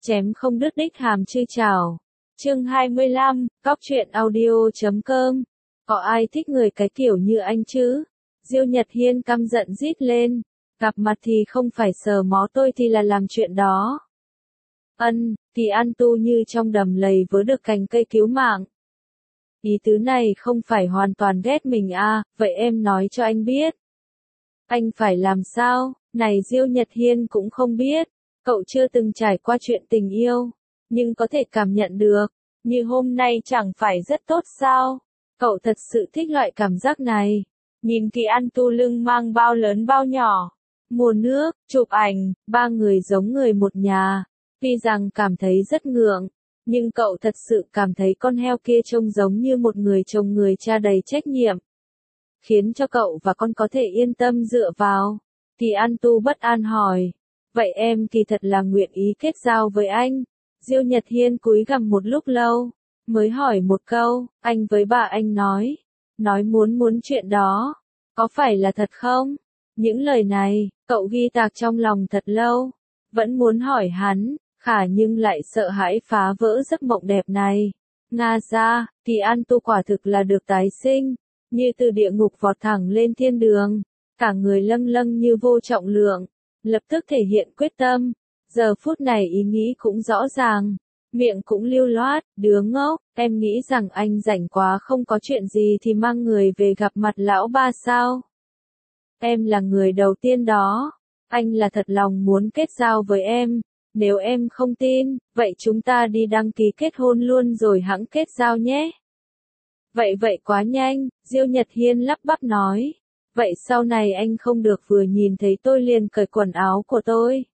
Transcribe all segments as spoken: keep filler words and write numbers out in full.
Chém không đứt đích hàm chư chào. Chương hai mươi lăm, cóc truyện audio chấm com. Có ai thích người cái kiểu như anh chứ? Diêu Nhật Hiên căm giận rít lên. Gặp mặt thì không phải sờ mó tôi thì là làm chuyện đó. Ân, thì ăn tu như trong đầm lầy vớ được cành cây cứu mạng. Ý tứ này không phải hoàn toàn ghét mình à, vậy em nói cho anh biết. Anh phải làm sao? Này Diêu Nhật Hiên cũng không biết. Cậu chưa từng trải qua chuyện tình yêu, nhưng có thể cảm nhận được, như hôm nay chẳng phải rất tốt sao? Cậu thật sự thích loại cảm giác này. Nhìn Kỳ An Tu lưng mang bao lớn bao nhỏ, mua nước, chụp ảnh, ba người giống người một nhà. Tuy rằng cảm thấy rất ngượng, nhưng cậu thật sự cảm thấy con heo kia trông giống như một người chồng người cha đầy trách nhiệm. Khiến cho cậu và con có thể yên tâm dựa vào. Kỳ An Tu bất an hỏi. Vậy em kỳ thật là nguyện ý kết giao với anh. Diêu Nhật Hiên cúi gằm một lúc lâu, mới hỏi một câu, anh với bà anh nói, nói muốn muốn chuyện đó, có phải là thật không? Những lời này, cậu ghi tạc trong lòng thật lâu, vẫn muốn hỏi hắn, khả nhưng lại sợ hãi phá vỡ giấc mộng đẹp này. Nga ra, Kỳ An Tu quả thực là được tái sinh, như từ địa ngục vọt thẳng lên thiên đường, cả người lâng lâng như vô trọng lượng. Lập tức thể hiện quyết tâm, giờ phút này ý nghĩ cũng rõ ràng, miệng cũng lưu loát, đứa ngốc, em nghĩ rằng anh rảnh quá không có chuyện gì thì mang người về gặp mặt lão ba sao? Em là người đầu tiên đó, anh là thật lòng muốn kết giao với em, nếu em không tin, vậy chúng ta đi đăng ký kết hôn luôn rồi hẵng kết giao nhé. Vậy vậy quá nhanh, Diêu Nhật Hiên lắp bắp nói. Vậy sau này anh không được vừa nhìn thấy tôi liền cởi quần áo của tôi.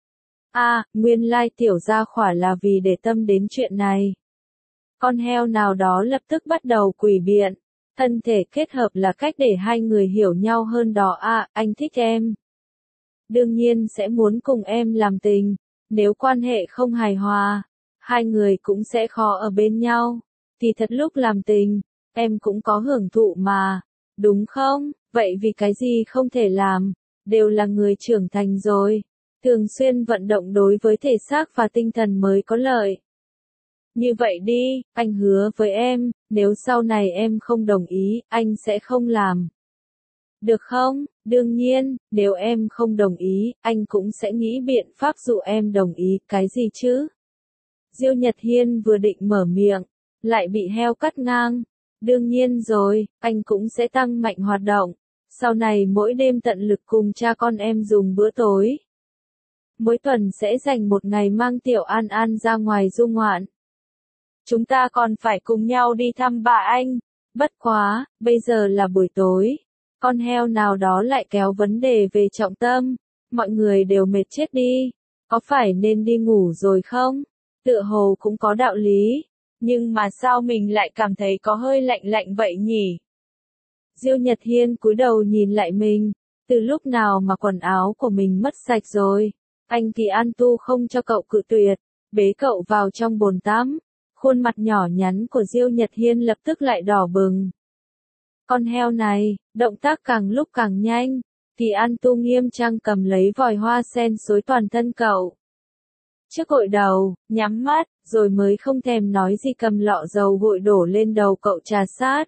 À, nguyên lai tiểu gia khỏa là vì để tâm đến chuyện này. Con heo nào đó lập tức bắt đầu quỷ biện. Thân thể kết hợp là cách để hai người hiểu nhau hơn đó à, anh thích em. Đương nhiên sẽ muốn cùng em làm tình. Nếu quan hệ không hài hòa, hai người cũng sẽ khó ở bên nhau. Thì thật lúc làm tình, em cũng có hưởng thụ mà, đúng không? Vậy vì cái gì không thể làm, đều là người trưởng thành rồi, thường xuyên vận động đối với thể xác và tinh thần mới có lợi. Như vậy đi, anh hứa với em, nếu sau này em không đồng ý, anh sẽ không làm. Được không? Đương nhiên, nếu em không đồng ý, anh cũng sẽ nghĩ biện pháp dụ em đồng ý, cái gì chứ? Diêu Nhật Hiên vừa định mở miệng, lại bị heo cắt ngang. Đương nhiên rồi, anh cũng sẽ tăng mạnh hoạt động. Sau này mỗi đêm tận lực cùng cha con em dùng bữa tối. Mỗi tuần sẽ dành một ngày mang Tiểu An An ra ngoài du ngoạn. Chúng ta còn phải cùng nhau đi thăm bà anh. Bất quá, bây giờ là buổi tối. Con heo nào đó lại kéo vấn đề về trọng tâm. Mọi người đều mệt chết đi. Có phải nên đi ngủ rồi không? Tựa hồ cũng có đạo lý. Nhưng mà sao mình lại cảm thấy có hơi lạnh lạnh vậy nhỉ? Diêu Nhật Hiên cúi đầu nhìn lại mình, từ lúc nào mà quần áo của mình mất sạch rồi. Anh Kỳ An Tu không cho cậu cự tuyệt, bế cậu vào trong bồn tắm. Khuôn mặt nhỏ nhắn của Diêu Nhật Hiên lập tức lại đỏ bừng. Con heo này, động tác càng lúc càng nhanh, Kỳ An Tu nghiêm trang cầm lấy vòi hoa sen xối toàn thân cậu. Trước gội đầu, nhắm mắt, rồi mới không thèm nói gì cầm lọ dầu gội đổ lên đầu cậu trà sát.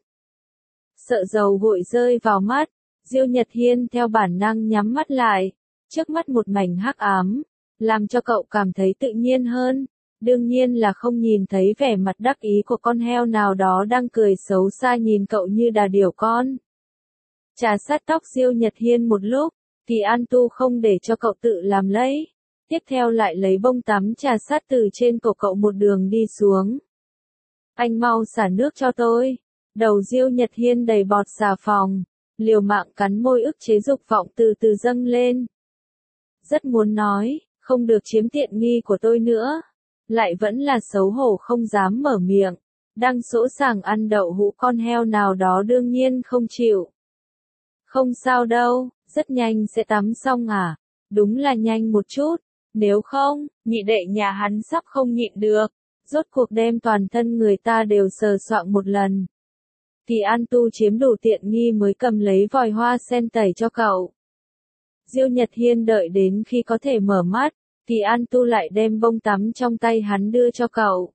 Sợ dầu gội rơi vào mắt, Diêu Nhật Hiên theo bản năng nhắm mắt lại, trước mắt một mảnh hắc ám, làm cho cậu cảm thấy tự nhiên hơn, đương nhiên là không nhìn thấy vẻ mặt đắc ý của con heo nào đó đang cười xấu xa nhìn cậu như đà điểu con. Trà sát tóc Diêu Nhật Hiên một lúc, thì An Tu không để cho cậu tự làm lấy, tiếp theo lại lấy bông tắm trà sát từ trên cổ cậu một đường đi xuống. Anh mau xả nước cho tôi. Đầu Diêu Nhật Hiên đầy bọt xà phòng, liều mạng cắn môi ức chế dục vọng từ từ dâng lên. Rất muốn nói, không được chiếm tiện nghi của tôi nữa. Lại vẫn là xấu hổ không dám mở miệng. Đang sỗ sàng ăn đậu hũ con heo nào đó đương nhiên không chịu. Không sao đâu, rất nhanh sẽ tắm xong à. Đúng là nhanh một chút. Nếu không, nhị đệ nhà hắn sắp không nhịn được. Rốt cuộc đem toàn thân người ta đều sờ soạng một lần. Thì An Tu chiếm đủ tiện nghi mới cầm lấy vòi hoa sen tẩy cho cậu. Diêu Nhật Hiên đợi đến khi có thể mở mắt, thì An Tu lại đem bông tắm trong tay hắn đưa cho cậu.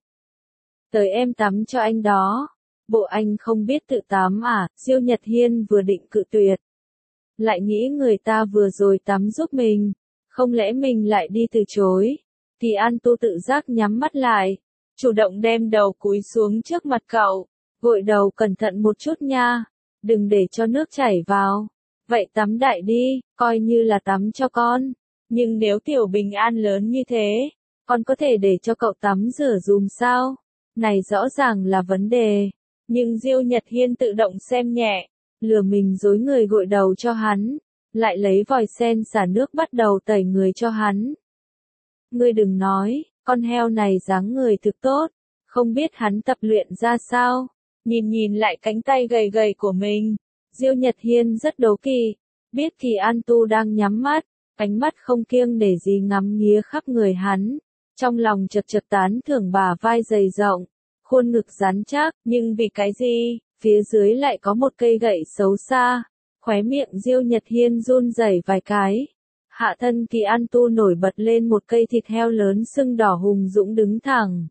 Tới em tắm cho anh đó. Bộ anh không biết tự tắm à? Diêu Nhật Hiên vừa định cự tuyệt. Lại nghĩ người ta vừa rồi tắm giúp mình. Không lẽ mình lại đi từ chối? Thì An Tu tự giác nhắm mắt lại. Chủ động đem đầu cúi xuống trước mặt cậu. Gội đầu cẩn thận một chút nha. Đừng để cho nước chảy vào. Vậy tắm đại đi, coi như là tắm cho con. Nhưng nếu Tiểu Bình An lớn như thế, con có thể để cho cậu tắm rửa dùm sao? Này rõ ràng là vấn đề. Nhưng Diêu Nhật Hiên tự động xem nhẹ, lừa mình dối người gội đầu cho hắn, lại lấy vòi sen xả nước bắt đầu tẩy người cho hắn. Ngươi đừng nói, con heo này dáng người thực tốt, không biết hắn tập luyện ra sao. Nhìn nhìn lại cánh tay gầy gầy của mình, Diêu Nhật Hiên rất đố kỵ, biết thì An Tu đang nhắm mắt, ánh mắt không kiêng nể gì ngắm nghía khắp người hắn, trong lòng chật chật tán thưởng bả vai dày rộng, khuôn ngực rắn chắc, nhưng vì cái gì, phía dưới lại có một cây gậy xấu xa, khóe miệng Diêu Nhật Hiên run rẩy vài cái. Hạ thân Kỳ An Tu nổi bật lên một cây thịt heo lớn sưng đỏ hùng dũng đứng thẳng.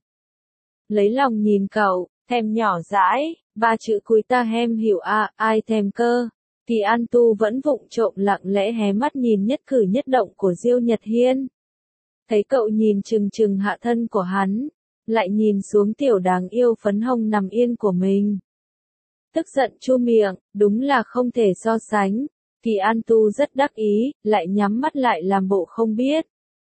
Lấy lòng nhìn cậu, thèm nhỏ dãi, ba chữ cuối ta hem hiểu à, ai thèm cơ. Kỳ An Tu vẫn vụng trộm lặng lẽ hé mắt nhìn nhất cử nhất động của Diêu Nhật Hiên. Thấy cậu nhìn chừng chừng hạ thân của hắn, lại nhìn xuống tiểu đáng yêu phấn hồng nằm yên của mình. Tức giận chu miệng, đúng là không thể so sánh. Kỳ An Tu rất đắc ý, lại nhắm mắt lại làm bộ không biết.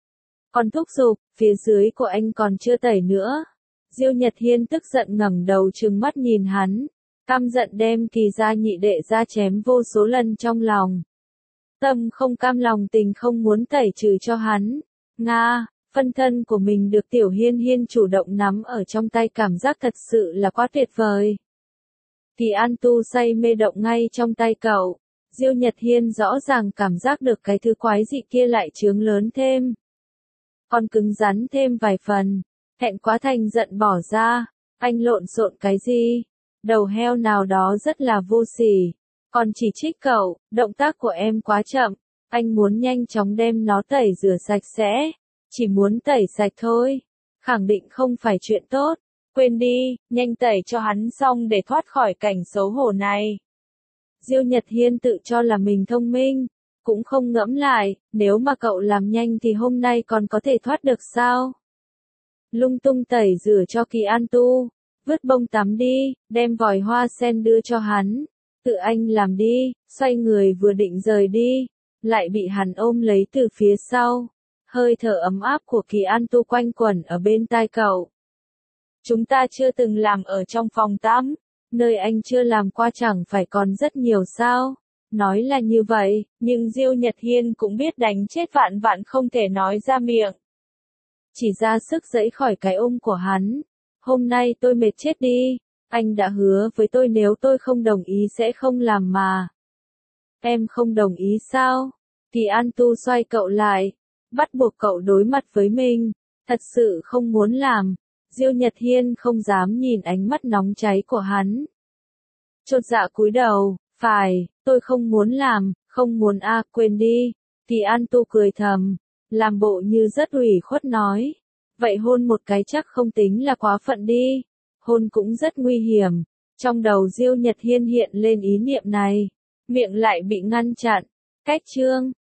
Còn thúc giục, phía dưới của anh còn chưa tẩy nữa. Diêu Nhật Hiên tức giận ngẩng đầu trừng mắt nhìn hắn, căm giận đem Kỳ gia nhị đệ ra chém vô số lần trong lòng. Tâm không cam lòng tình không muốn tẩy trừ cho hắn. Nga, phân thân của mình được Tiểu Hiên Hiên chủ động nắm ở trong tay cảm giác thật sự là quá tuyệt vời. Kỳ An Tu say mê động ngay trong tay cậu. Diêu Nhật Hiên rõ ràng cảm giác được cái thứ quái dị kia lại chướng lớn thêm. Còn cứng rắn thêm vài phần. Hẹn quá thành giận bỏ ra. Anh lộn xộn cái gì? Đầu heo nào đó rất là vô sỉ. Còn chỉ trích cậu, động tác của em quá chậm. Anh muốn nhanh chóng đem nó tẩy rửa sạch sẽ. Chỉ muốn tẩy sạch thôi. Khẳng định không phải chuyện tốt. Quên đi, nhanh tẩy cho hắn xong để thoát khỏi cảnh xấu hổ này. Diêu Nhật Hiên tự cho là mình thông minh, cũng không ngẫm lại, nếu mà cậu làm nhanh thì hôm nay còn có thể thoát được sao? Lung tung tẩy rửa cho Kỳ An Tu, vứt bông tắm đi, đem vòi hoa sen đưa cho hắn, tự anh làm đi, xoay người vừa định rời đi, lại bị hắn ôm lấy từ phía sau, hơi thở ấm áp của Kỳ An Tu quanh quẩn ở bên tai cậu. Chúng ta chưa từng làm ở trong phòng tắm. Nơi anh chưa làm qua chẳng phải còn rất nhiều sao? Nói là như vậy, nhưng Diêu Nhật Hiên cũng biết đánh chết vạn vạn không thể nói ra miệng. Chỉ ra sức giãy khỏi cái ôm của hắn. Hôm nay tôi mệt chết đi. Anh đã hứa với tôi nếu tôi không đồng ý sẽ không làm mà. Em không đồng ý sao? Kỳ An Tu xoay cậu lại, bắt buộc cậu đối mặt với mình. Thật sự không muốn làm. Diêu Nhật Hiên không dám nhìn ánh mắt nóng cháy của hắn. Chột dạ cúi đầu, phải, tôi không muốn làm, không muốn a, à, quên đi. Kỳ An Tu cười thầm, làm bộ như rất ủy khuất nói. Vậy hôn một cái chắc không tính là quá phận đi. Hôn cũng rất nguy hiểm. Trong đầu Diêu Nhật Hiên hiện lên ý niệm này. Miệng lại bị ngăn chặn. Cách chương.